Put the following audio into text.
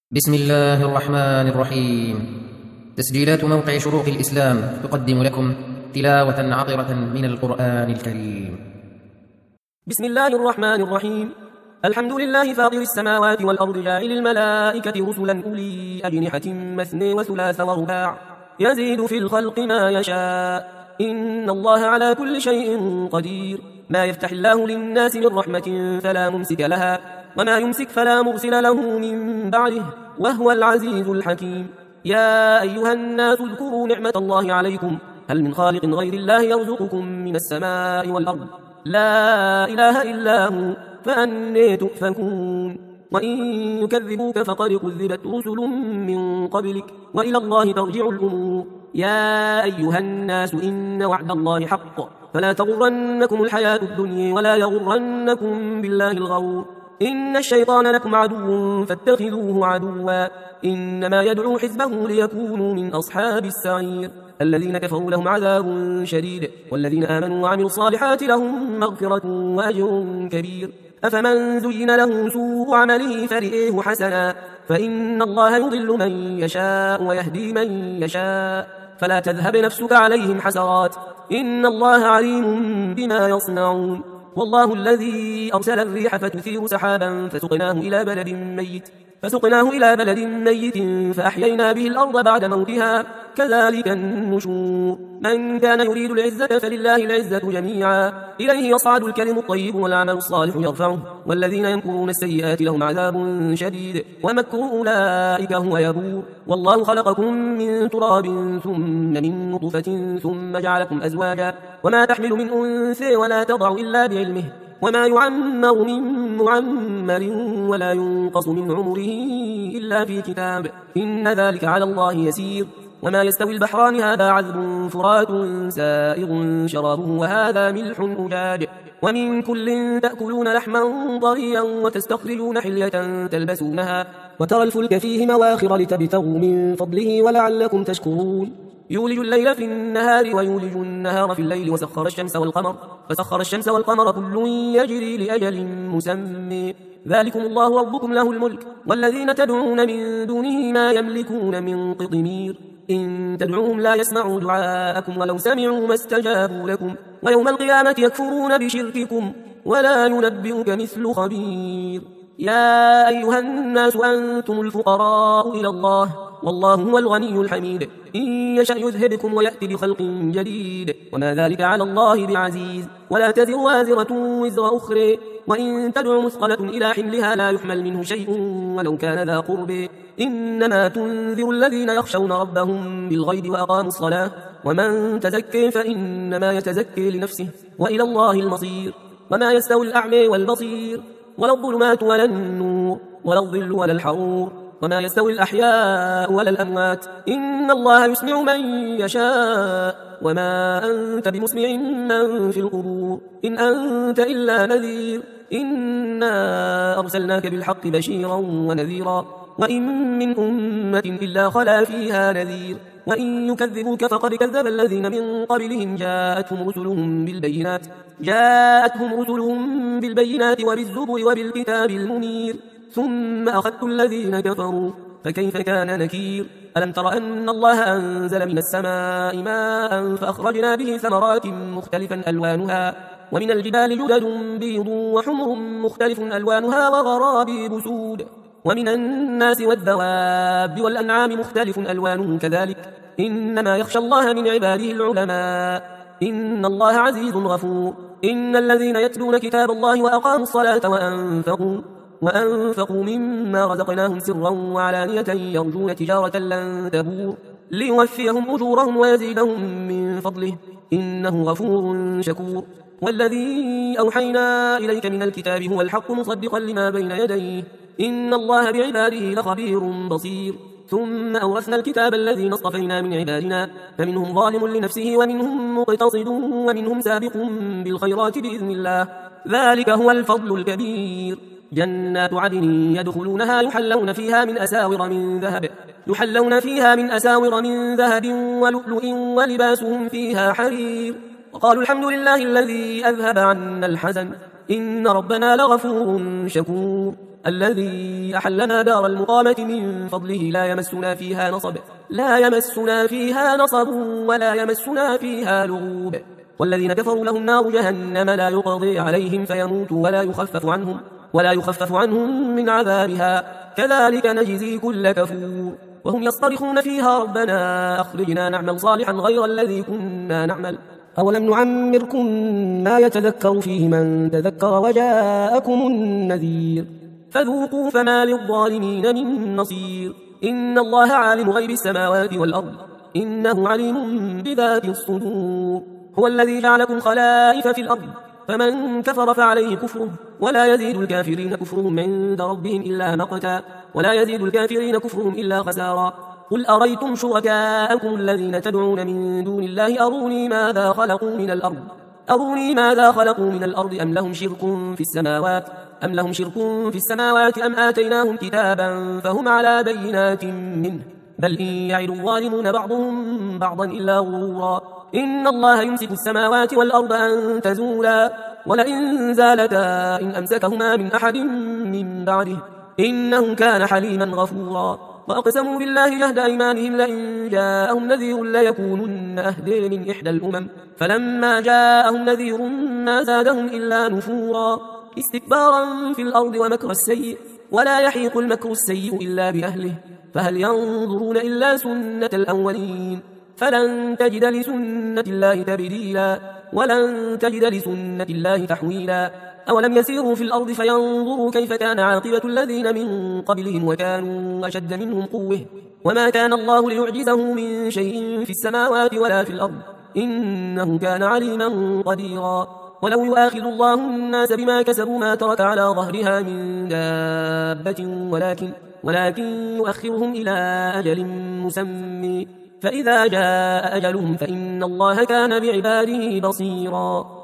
بسم الله الرحمن الرحيم. تسجيلات موقع شروق الإسلام تقدم لكم تلاوة عطرة من القرآن الكريم. بسم الله الرحمن الرحيم. الحمد لله فاطر السماوات والأرض جاعل الملائكة رسلا أولي أجنحة مثني وثلاث ورباع يزيد في الخلق ما يشاء إن الله على كل شيء قدير. ما يفتح الله للناس من رحمة فلا ممسك لها وما يمسك فلا مرسل له من بعده وهو العزيز الحكيم. يا أيها الناس اذكروا نعمة الله عليكم هل من خالق غير الله يرزقكم من السماء والأرض لا إله إلا هو فأني تؤفكون. وإن يكذبوك فقد كذبت رسل من قبلك وإلى الله ترجع الأمور. يا أيها الناس إن وعد الله حق فلا تغرنكم الحياة الدنيا ولا يغرنكم بالله الغرور. إن الشيطان لكم عدو فاتخذوه عدوا إنما يدعو حزبه ليكونوا من أصحاب السعير. الذين كفروا لهم عذاب شديد والذين آمنوا وعملوا الصالحات لهم مغفرة وأجر كبير. أفمن زين له سوء عمله فرئيه حسنا فإن الله يضل من يشاء ويهدي من يشاء فلا تذهب نفسك عليهم حسرات إن الله عليم بما يصنعون. والله الذي أرسل الريح فتثير سحابا فسقناه إلى بلد ميت فأحيينا به الأرض بعد موتها كذلك النشور. من كان يريد العزة فلله العزة جميعا إليه يصعد الكلم الطيب والعمل الصالح يرفعه والذين يمكرون السيئات لهم عذاب شديد ومكر أولئك هو يبور. والله خلقكم من تراب ثم من نطفة ثم جعلكم أزواجا وما تحمل من أنثى ولا تضع إلا بعلمه وما يعمر من معمر ولا ينقص من عمره إلا في كتاب إن ذلك على الله يسير. وما يستوي البحران هذا عذب فرات سائغ شرابه وهذا ملح أجاج ومن كل تأكلون لحما طريا وتستخرجون حلية تلبسونها وترى الفلك فيه مواخر لتبتغوا من فضله ولعلكم تشكرون. يولج الليل في النهار ويولج النهار في الليل فسخر الشمس والقمر كل يجري لأجل مسمى ذلكم الله ربكم له الملك والذين تدعون من دونه ما يملكون من قطمير إن تدعوهم لا يسمعوا دعاءكم ولو سمعوا ما استجابوا لكم ويوم القيامة يكفرون بشرككم ولا ينبئك مثل خبير. يا أيها الناس أنتم الفقراء إلى الله والله هو الغني الحميد إن يشأ يذهبكم ويأتي بخلق جديد وما ذلك على الله بعزيز. ولا تزر وازرة وزر أخرى وإن تدع مثقلة إلى حملها لا يحمل منه شيء ولو كان ذا قرب إنما تنذر الذين يخشون ربهم بالغيب وأقاموا الصلاة ومن تزكي فإنما يتزكي لنفسه وإلى الله المصير. وما يستوي الأعمى والبصير ولا الظلمات ولا النور ولا الظل ولا الحرور وما يستوي الأحياء ولا الأموات إن الله يسمع من يشاء وما أنت بمسمع من في القبور إن أنت إلا نذير إنا أرسلناك بالحق بشيرا ونذيرا وإن من أمة إلا خلا فيها نذير وإن يكذبوك فقد كذب الذين من قبلهم جاءتهم رسلهم بالبينات وبالزبر وبالكتاب المنير ثم أخذت الذين كفروا فكيف كان نكير. ألم تر أن الله أنزل من السماء ماء فأخرجنا به ثمرات مختلفا ألوانها ومن الجبال جدد بيض وحمر مختلف ألوانها وغرابيب سود ومن الناس والدواب والأنعام مختلف ألوانه كذلك إنما يخشى الله من عباده العلماء إن الله عزيز غفور. إن الذين يتلون كتاب الله وأقاموا الصلاة وأنفقوا مما رزقناهم سرا وعلانية يرجون تجارة لن تبور ليوفيهم أجورهم ويزيدهم من فضله إنه غفور شكور. والذي أوحينا إليك من الكتاب هو الحق مصدقا لما بين يديه إن الله بعباده لخبير بصير. ثم أورثنا الكتاب الذين اصطفينا من عبادنا فمنهم ظالم لنفسه ومنهم مقتصد ومنهم سابق بالخيرات بإذن الله ذلك هو الفضل الكبير. جنات عدن يدخلونها يحلون فيها من أساور من ذهب ولؤلؤ ولباسهم فيها حرير وقالوا الحمد لله الذي أذهب عنا الحزن إن ربنا لغفور شكور الذي أحلنا دار المقامة من فضله لا يمسنا فيها نصب ولا يمسنا فيها لغوب والذين كفروا لهم نار جهنم لا يقضي عليهم فيموتوا ولا يخفف عنهم من عذابها كذلك نجزي كل كفور وهم يصطرخون فيها ربنا أخرجنا نعمل صالحا غير الذي كنا نعمل أولم نعمركم ما يتذكر فيه من تذكر وجاءكم النذير فذوقوا فما للظالمين من نصير إن الله عالم غيب السماوات والأرض إنه عليم بذات الصدور هو الذي جعلكم خلائف في الأرض فمن كفر فعليه كفره ولا يزيد الكافرين كفرهم عند ربهم إلا مقتا ولا يزيد الكافرين كفرهم إلا خسارا قل أريتم شركاءكم الذين تدعون من دون الله أروني ماذا خلقوا من الأرض أم لهم شرك في السماوات أم آتيناهم كتابا فهم على بينات منه بل إن يعد الظالمون بعضهم بعضا إلا غرورا إن الله يمسك السماوات والأرض أن تزولا ولئن زالتا إن أمسكهما من أحد من بعده إنه كان حليما غفورا وأقسموا بالله جهد أيمانهم لئن جاءهم نذير ليكونن أهدى من إحدى الأمم فلما جاءهم نذير ما زادهم إلا نفورا استكبارا في الأرض ومكر السيء ولا يحيق المكر السيء إلا بأهله فهل ينظرون إلا سنة الأولين فلن تجد لسنة الله تبديلا ولن تجد لسنة الله تحويلا أولم يسيروا في الأرض فينظروا كيف كان عاقبة الذين من قبلهم وكانوا أشد منهم قوة وما كان الله ليعجزه من شيء في السماوات ولا في الأرض إنه كان عليما قديرا ولو يؤاخذ الله الناس بما كسبوا ما ترك على ظهرها من دابة ولكن يؤخرهم إلى أجل مسمى فإذا جاء أجلهم فإن الله كان بعباده بصيرا